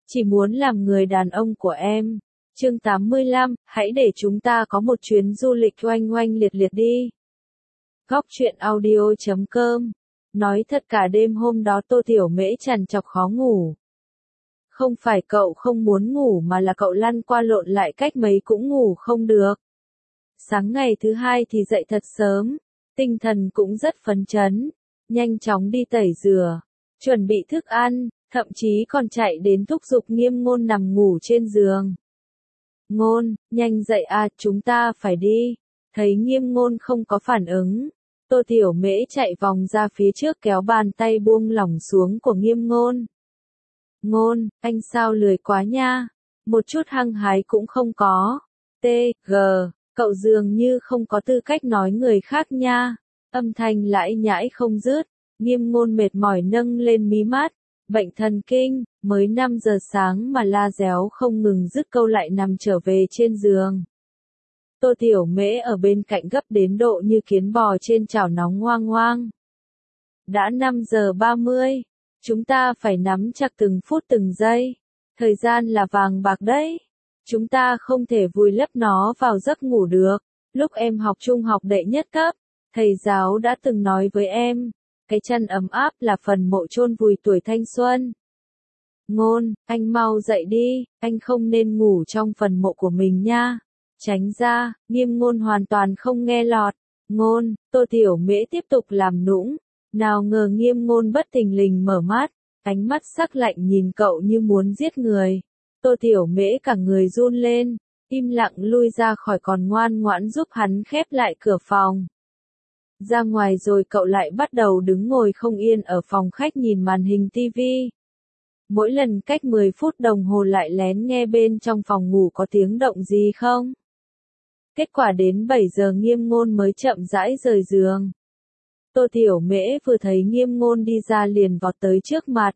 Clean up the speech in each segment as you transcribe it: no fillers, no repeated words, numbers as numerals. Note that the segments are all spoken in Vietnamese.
chỉ muốn làm người đàn ông của em. Chương 85, hãy để chúng ta có một chuyến du lịch oanh oanh liệt liệt đi. Góc truyện audio.com. Nói thật cả đêm hôm đó Tô Tiểu Mễ trằn trọc khó ngủ. Không phải cậu không muốn ngủ mà là cậu lăn qua lộn lại cách mấy cũng ngủ không được. Sáng ngày thứ hai thì dậy thật sớm, tinh thần cũng rất phấn chấn, nhanh chóng đi tẩy rửa, chuẩn bị thức ăn, thậm chí còn chạy đến thúc giục Nghiêm Ngôn nằm ngủ trên giường. Ngôn, nhanh dậy à, chúng ta phải đi. Thấy Nghiêm Ngôn không có phản ứng, Tô Tiểu Mễ chạy vòng ra phía trước kéo bàn tay buông lỏng xuống của Nghiêm Ngôn. Ngôn, anh sao lười quá nha, một chút hăng hái cũng không có. T.G. Cậu dường như không có tư cách nói người khác nha. Âm thanh lãi nhãi không dứt, Nghiêm Ngôn mệt mỏi nâng lên mí mắt. Bệnh thần kinh, mới 5 giờ sáng mà la réo không ngừng dứt câu lại nằm trở về trên giường. Tô Tiểu Mễ ở bên cạnh gấp đến độ như kiến bò trên chảo nóng ngoang ngoang. Đã 5 giờ 30, chúng ta phải nắm chặt từng phút từng giây. Thời gian là vàng bạc đấy. Chúng ta không thể vùi lấp nó vào giấc ngủ được. Lúc em học trung học đệ nhất cấp, thầy giáo đã từng nói với em, cái chăn ấm áp là phần mộ chôn vùi tuổi thanh xuân. Ngôn, anh mau dậy đi, anh không nên ngủ trong phần mộ của mình nha. Tránh ra, Nghiêm Ngôn hoàn toàn không nghe lọt. Ngôn, Tô Tiểu Mễ tiếp tục làm nũng. Nào ngờ Nghiêm Ngôn bất thình lình mở mắt, ánh mắt sắc lạnh nhìn cậu như muốn giết người. Tô Tiểu Mễ cả người run lên, im lặng lui ra khỏi còn ngoan ngoãn giúp hắn khép lại cửa phòng. Ra ngoài rồi cậu lại bắt đầu đứng ngồi không yên ở phòng khách nhìn màn hình tivi. Mỗi lần cách 10 phút đồng hồ lại lén nghe bên trong phòng ngủ có tiếng động gì không. Kết quả đến 7 giờ Nghiêm Ngôn mới chậm rãi rời giường. Tô Tiểu Mễ vừa thấy Nghiêm Ngôn đi ra liền vọt tới trước mặt.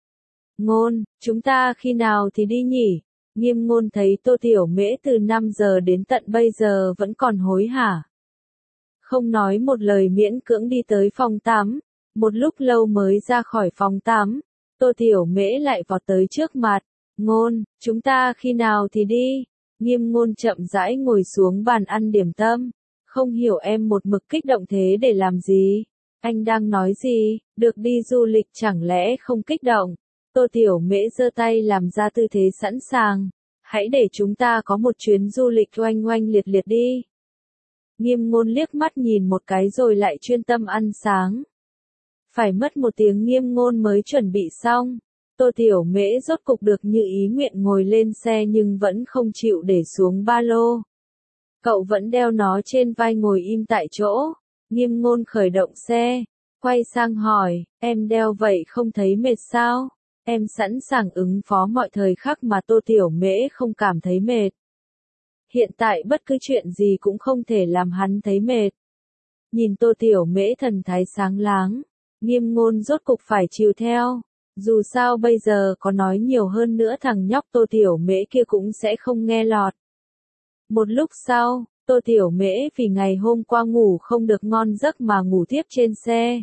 Ngôn, chúng ta khi nào thì đi nhỉ? Nghiêm Ngôn thấy Tô Tiểu Mễ từ 5 giờ đến tận bây giờ vẫn còn hối hả. Không nói một lời miễn cưỡng đi tới phòng tắm, một lúc lâu mới ra khỏi phòng tắm, Tô Tiểu Mễ lại vọt tới trước mặt. Ngôn, chúng ta khi nào thì đi? Nghiêm Ngôn chậm rãi ngồi xuống bàn ăn điểm tâm, không hiểu em một mực kích động thế để làm gì? Anh đang nói gì? Được đi du lịch chẳng lẽ không kích động? Tô Tiểu Mễ giơ tay làm ra tư thế sẵn sàng. Hãy để chúng ta có một chuyến du lịch oanh oanh liệt liệt đi. Nghiêm Ngôn liếc mắt nhìn một cái rồi lại chuyên tâm ăn sáng. Phải mất một tiếng Nghiêm Ngôn mới chuẩn bị xong. Tô Tiểu Mễ rốt cục được như ý nguyện ngồi lên xe nhưng vẫn không chịu để xuống ba lô. Cậu vẫn đeo nó trên vai ngồi im tại chỗ. Nghiêm Ngôn khởi động xe, quay sang hỏi, em đeo vậy không thấy mệt sao? Em sẵn sàng ứng phó mọi thời khắc mà Tô Tiểu Mễ không cảm thấy mệt. Hiện tại bất cứ chuyện gì cũng không thể làm hắn thấy mệt. Nhìn Tô Tiểu Mễ thần thái sáng láng, Nghiêm Ngôn rốt cục phải chịu theo. Dù sao bây giờ có nói nhiều hơn nữa thằng nhóc Tô Tiểu Mễ kia cũng sẽ không nghe lọt. Một lúc sau, Tô Tiểu Mễ vì ngày hôm qua ngủ không được ngon giấc mà ngủ tiếp trên xe.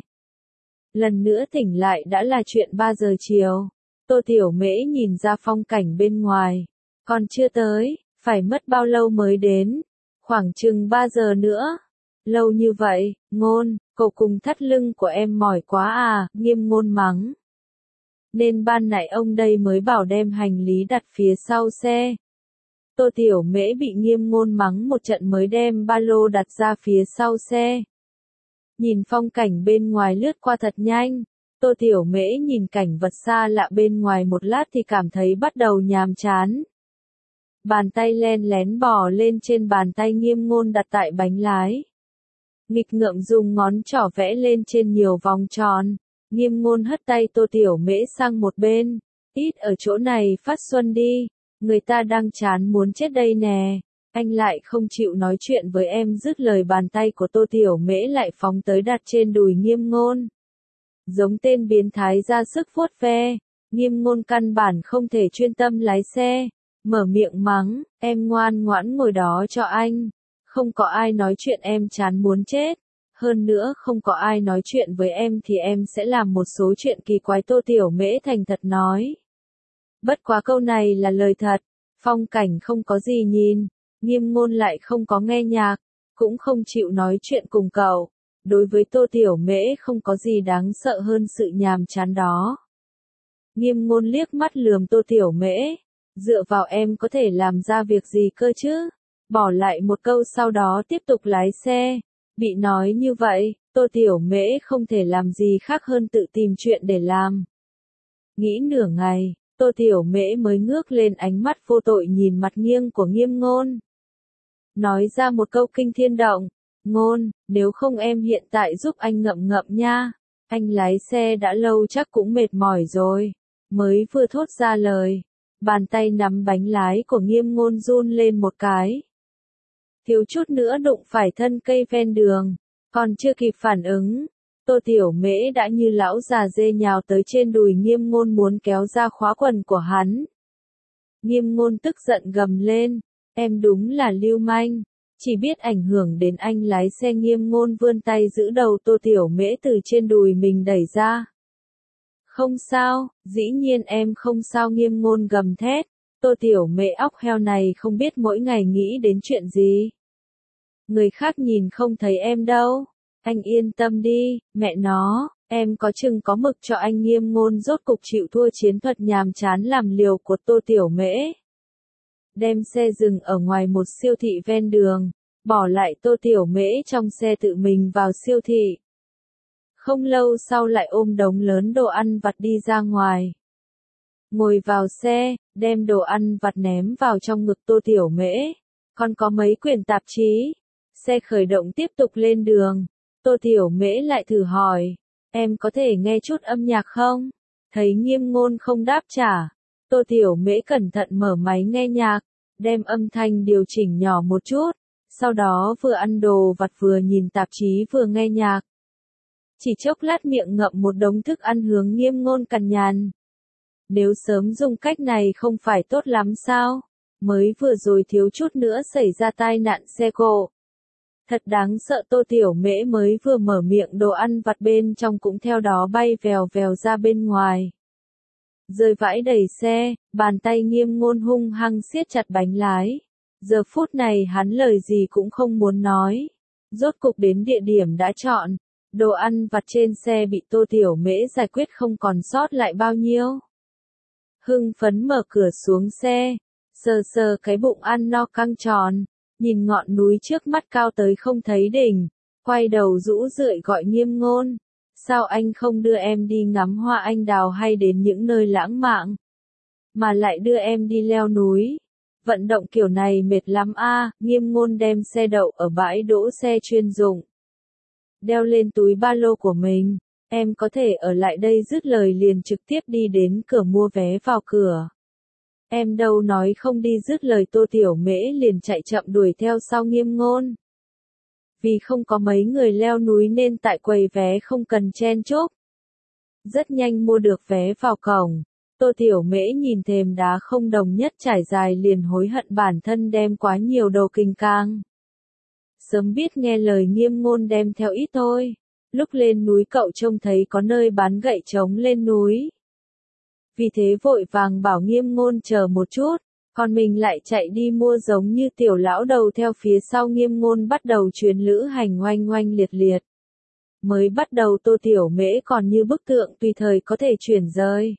Lần nữa tỉnh lại đã là chuyện 3 giờ chiều. Tô Tiểu Mễ nhìn ra phong cảnh bên ngoài. Còn chưa tới, phải mất bao lâu mới đến? Khoảng chừng 3 giờ nữa. Lâu như vậy, Ngôn, cậu cùng thắt lưng của em mỏi quá à, Nghiêm Ngôn mắng. Nên ban nãy ông đây mới bảo đem hành lý đặt phía sau xe. Tô Tiểu Mễ bị Nghiêm Ngôn mắng một trận mới đem ba lô đặt ra phía sau xe. Nhìn phong cảnh bên ngoài lướt qua thật nhanh. Tô Tiểu Mễ nhìn cảnh vật xa lạ bên ngoài một lát thì cảm thấy bắt đầu nhàm chán. Bàn tay len lén bò lên trên bàn tay Nghiêm Ngôn đặt tại bánh lái. Nghịch ngợm dùng ngón trỏ vẽ lên trên nhiều vòng tròn. Nghiêm Ngôn hất tay Tô Tiểu Mễ sang một bên. Ít ở chỗ này phát xuân đi. Người ta đang chán muốn chết đây nè. Anh lại không chịu nói chuyện với em. Dứt lời bàn tay của Tô Tiểu Mễ lại phóng tới đặt trên đùi Nghiêm Ngôn. Giống tên biến thái ra sức vuốt ve. Nghiêm Ngôn căn bản không thể chuyên tâm lái xe. Mở miệng mắng, em ngoan ngoãn ngồi đó cho anh. Không có ai nói chuyện em chán muốn chết. Hơn nữa không có ai nói chuyện với em thì em sẽ làm một số chuyện kỳ quái. Tô Tiểu Mễ thành thật nói. Bất quá câu này là lời thật, phong cảnh không có gì nhìn, Nghiêm Ngôn lại không có nghe nhạc, cũng không chịu nói chuyện cùng cậu. Đối với Tô Tiểu Mễ không có gì đáng sợ hơn sự nhàm chán đó. Nghiêm Ngôn liếc mắt lườm Tô Tiểu Mễ, dựa vào em có thể làm ra việc gì cơ chứ? Bỏ lại một câu sau đó tiếp tục lái xe. Bị nói như vậy, Tô Tiểu Mễ không thể làm gì khác hơn tự tìm chuyện để làm. Nghĩ nửa ngày, Tô Tiểu Mễ mới ngước lên ánh mắt vô tội nhìn mặt nghiêng của Nghiêm Ngôn. Nói ra một câu kinh thiên động, Ngôn, nếu không em hiện tại giúp anh ngậm ngậm nha, anh lái xe đã lâu chắc cũng mệt mỏi rồi. Mới vừa thốt ra lời, bàn tay nắm bánh lái của Nghiêm Ngôn run lên một cái. Thiếu chút nữa đụng phải thân cây ven đường, còn chưa kịp phản ứng, Tô Tiểu Mễ đã như lão già dê nhào tới trên đùi Nghiêm Ngôn muốn kéo ra khóa quần của hắn. Nghiêm Ngôn tức giận gầm lên, em đúng là lưu manh, chỉ biết ảnh hưởng đến anh lái xe. Nghiêm Ngôn vươn tay giữ đầu Tô Tiểu Mễ từ trên đùi mình đẩy ra. Không sao, dĩ nhiên em không sao. Nghiêm Ngôn gầm thét, Tô Tiểu Mễ óc heo này không biết mỗi ngày nghĩ đến chuyện gì. Người khác nhìn không thấy em đâu, anh yên tâm đi, mẹ nó, em có chừng có mực cho anh. Nghiêm Ngôn rốt cục chịu thua chiến thuật nhàm chán làm liều của Tô Tiểu Mễ. Đem xe dừng ở ngoài một siêu thị ven đường, bỏ lại Tô Tiểu Mễ trong xe tự mình vào siêu thị. Không lâu sau lại ôm đống lớn đồ ăn vặt đi ra ngoài. Ngồi vào xe, đem đồ ăn vặt ném vào trong ngực Tô Tiểu Mễ. Còn có mấy quyển tạp chí. Xe khởi động tiếp tục lên đường. Tô Tiểu Mễ lại thử hỏi, em có thể nghe chút âm nhạc không? Thấy Nghiêm Ngôn không đáp trả, Tô Tiểu Mễ cẩn thận mở máy nghe nhạc, đem âm thanh điều chỉnh nhỏ một chút, sau đó vừa ăn đồ vặt vừa nhìn tạp chí vừa nghe nhạc. Chỉ chốc lát miệng ngậm một đống thức ăn hướng Nghiêm Ngôn cằn nhằn. Nếu sớm dùng cách này không phải tốt lắm sao? Mới vừa rồi thiếu chút nữa xảy ra tai nạn xe cộ. Thật đáng sợ. Tô Tiểu Mễ mới vừa mở miệng đồ ăn vặt bên trong cũng theo đó bay vèo vèo ra bên ngoài. Rơi vãi đầy xe, bàn tay Nghiêm Ngôn hung hăng siết chặt bánh lái. Giờ phút này hắn lời gì cũng không muốn nói. Rốt cục đến địa điểm đã chọn. Đồ ăn vặt trên xe bị Tô Tiểu Mễ giải quyết không còn sót lại bao nhiêu. Hưng phấn mở cửa xuống xe, sờ sờ cái bụng ăn no căng tròn, nhìn ngọn núi trước mắt cao tới không thấy đỉnh, quay đầu rũ rượi gọi Nghiêm Ngôn. Sao anh không đưa em đi ngắm hoa anh đào hay đến những nơi lãng mạn, mà lại đưa em đi leo núi? Vận động kiểu này mệt lắm a. Nghiêm Ngôn đem xe đậu ở bãi đỗ xe chuyên dụng. Đeo lên túi ba lô của mình, em có thể ở lại đây. Dứt lời liền trực tiếp đi đến cửa mua vé vào cửa. Em đâu nói không đi. Dứt lời Tô Tiểu Mễ liền chạy chậm đuổi theo sau Nghiêm Ngôn. Vì không có mấy người leo núi nên tại quầy vé không cần chen chúc. Rất nhanh mua được vé vào cổng. Tô Tiểu Mễ nhìn thềm đá không đồng nhất trải dài liền hối hận bản thân đem quá nhiều đồ kình càng. Sớm biết nghe lời Nghiêm Ngôn đem theo ít thôi. Lúc lên núi cậu trông thấy có nơi bán gậy trống lên núi. Vì thế vội vàng bảo Nghiêm Ngôn chờ một chút, còn mình lại chạy đi mua giống như tiểu lão đầu theo phía sau. Nghiêm Ngôn bắt đầu chuyến lữ hành oanh oanh liệt liệt. Mới bắt đầu Tô Tiểu Mễ còn như bức tượng tùy thời có thể chuyển rơi.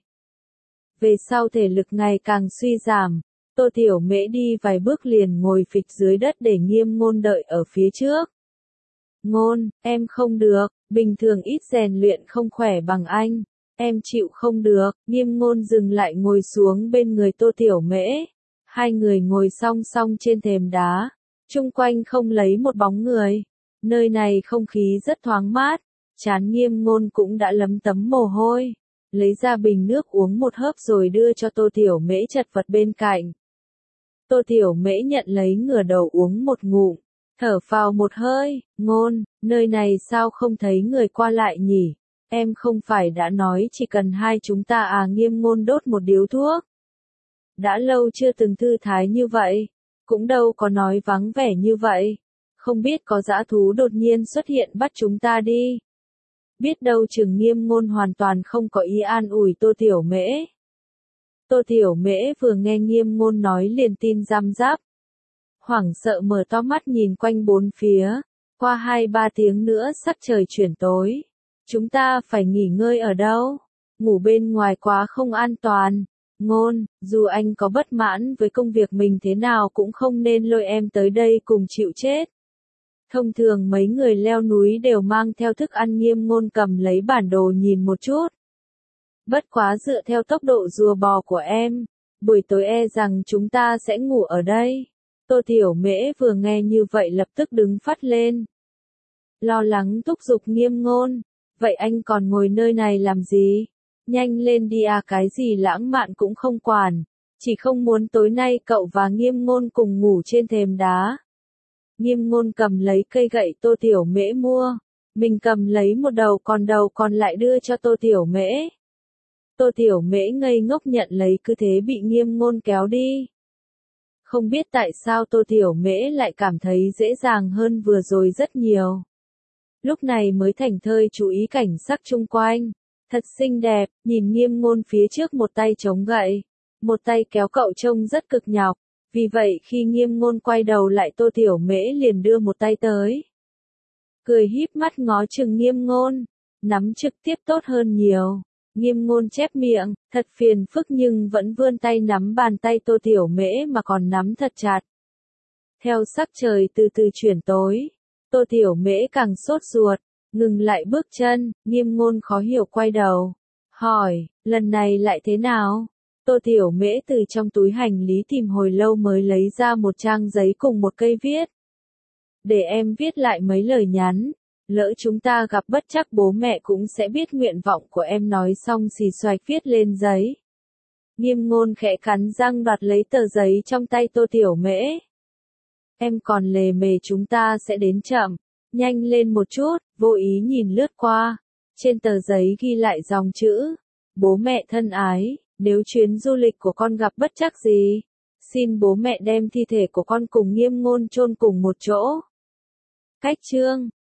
Về sau thể lực ngày càng suy giảm, Tô Tiểu Mễ đi vài bước liền ngồi phịch dưới đất để Nghiêm Ngôn đợi ở phía trước. Ngôn, em không được, bình thường ít rèn luyện không khỏe bằng anh. Em chịu không được. Nghiêm Ngôn dừng lại ngồi xuống bên người Tô Tiểu Mễ. Hai người ngồi song song trên thềm đá. Chung quanh không lấy một bóng người. Nơi này không khí rất thoáng mát. Trán Nghiêm Ngôn cũng đã lấm tấm mồ hôi. Lấy ra bình nước uống một hớp rồi đưa cho Tô Tiểu Mễ chật vật bên cạnh. Tô Tiểu Mễ nhận lấy ngửa đầu uống một ngụm. Thở phào một hơi. Ngôn, nơi này sao không thấy người qua lại nhỉ? Em không phải đã nói chỉ cần hai chúng ta à? Nghiêm Ngôn đốt một điếu thuốc. Đã lâu chưa từng thư thái như vậy. Cũng đâu có nói vắng vẻ như vậy. Không biết có dã thú đột nhiên xuất hiện bắt chúng ta đi. Biết đâu chừng. Nghiêm Ngôn hoàn toàn không có ý an ủi Tô Tiểu Mễ. Tô Tiểu Mễ vừa nghe Nghiêm Ngôn nói liền tin răm rắp. Hoảng sợ mở to mắt nhìn quanh bốn phía. Qua 2-3 tiếng nữa sắc trời chuyển tối. Chúng ta phải nghỉ ngơi ở đâu? Ngủ bên ngoài quá không an toàn. Ngôn, dù anh có bất mãn với công việc mình thế nào cũng không nên lôi em tới đây cùng chịu chết. Thông thường mấy người leo núi đều mang theo thức ăn. Nghiêm Ngôn cầm lấy bản đồ nhìn một chút. Bất quá dựa theo tốc độ rùa bò của em, buổi tối e rằng chúng ta sẽ ngủ ở đây. Tô Tiểu Mễ vừa nghe như vậy lập tức đứng phắt lên. Lo lắng thúc giục Nghiêm Ngôn, vậy anh còn ngồi nơi này làm gì? Nhanh lên đi à, cái gì lãng mạn cũng không quản, chỉ không muốn tối nay cậu và Nghiêm Ngôn cùng ngủ trên thềm đá. Nghiêm Ngôn cầm lấy cây gậy Tô Tiểu Mễ mua, mình cầm lấy một đầu còn lại đưa cho Tô Tiểu Mễ. Tô Tiểu Mễ ngây ngốc nhận lấy, cứ thế bị Nghiêm Ngôn kéo đi. Không biết tại sao Tô Tiểu Mễ lại cảm thấy dễ dàng hơn vừa rồi rất nhiều. Lúc này mới thảnh thơi chú ý cảnh sắc chung quanh. Thật xinh đẹp, nhìn Nghiêm Ngôn phía trước một tay chống gậy, một tay kéo cậu trông rất cực nhọc. Vì vậy khi Nghiêm Ngôn quay đầu lại Tô Tiểu Mễ liền đưa một tay tới. Cười híp mắt ngó chừng Nghiêm Ngôn, nắm trực tiếp tốt hơn nhiều. Nghiêm Ngôn chép miệng, thật phiền phức nhưng vẫn vươn tay nắm bàn tay Tô Tiểu Mễ mà còn nắm thật chặt. Theo sắc trời từ từ chuyển tối, Tô Tiểu Mễ càng sốt ruột, ngừng lại bước chân. Nghiêm Ngôn khó hiểu quay đầu, hỏi, lần này lại thế nào? Tô Tiểu Mễ từ trong túi hành lý tìm hồi lâu mới lấy ra một trang giấy cùng một cây viết. Để em viết lại mấy lời nhắn. Lỡ chúng ta gặp bất trắc bố mẹ cũng sẽ biết nguyện vọng của em. Nói xong xì xoạch viết lên giấy. Nghiêm Ngôn khẽ cắn răng đoạt lấy tờ giấy trong tay Tô Tiểu Mễ. Em còn lề mề chúng ta sẽ đến chậm. Nhanh lên một chút, vô ý nhìn lướt qua. Trên tờ giấy ghi lại dòng chữ. Bố mẹ thân ái, nếu chuyến du lịch của con gặp bất trắc gì, xin bố mẹ đem thi thể của con cùng Nghiêm Ngôn chôn cùng một chỗ. Cách chương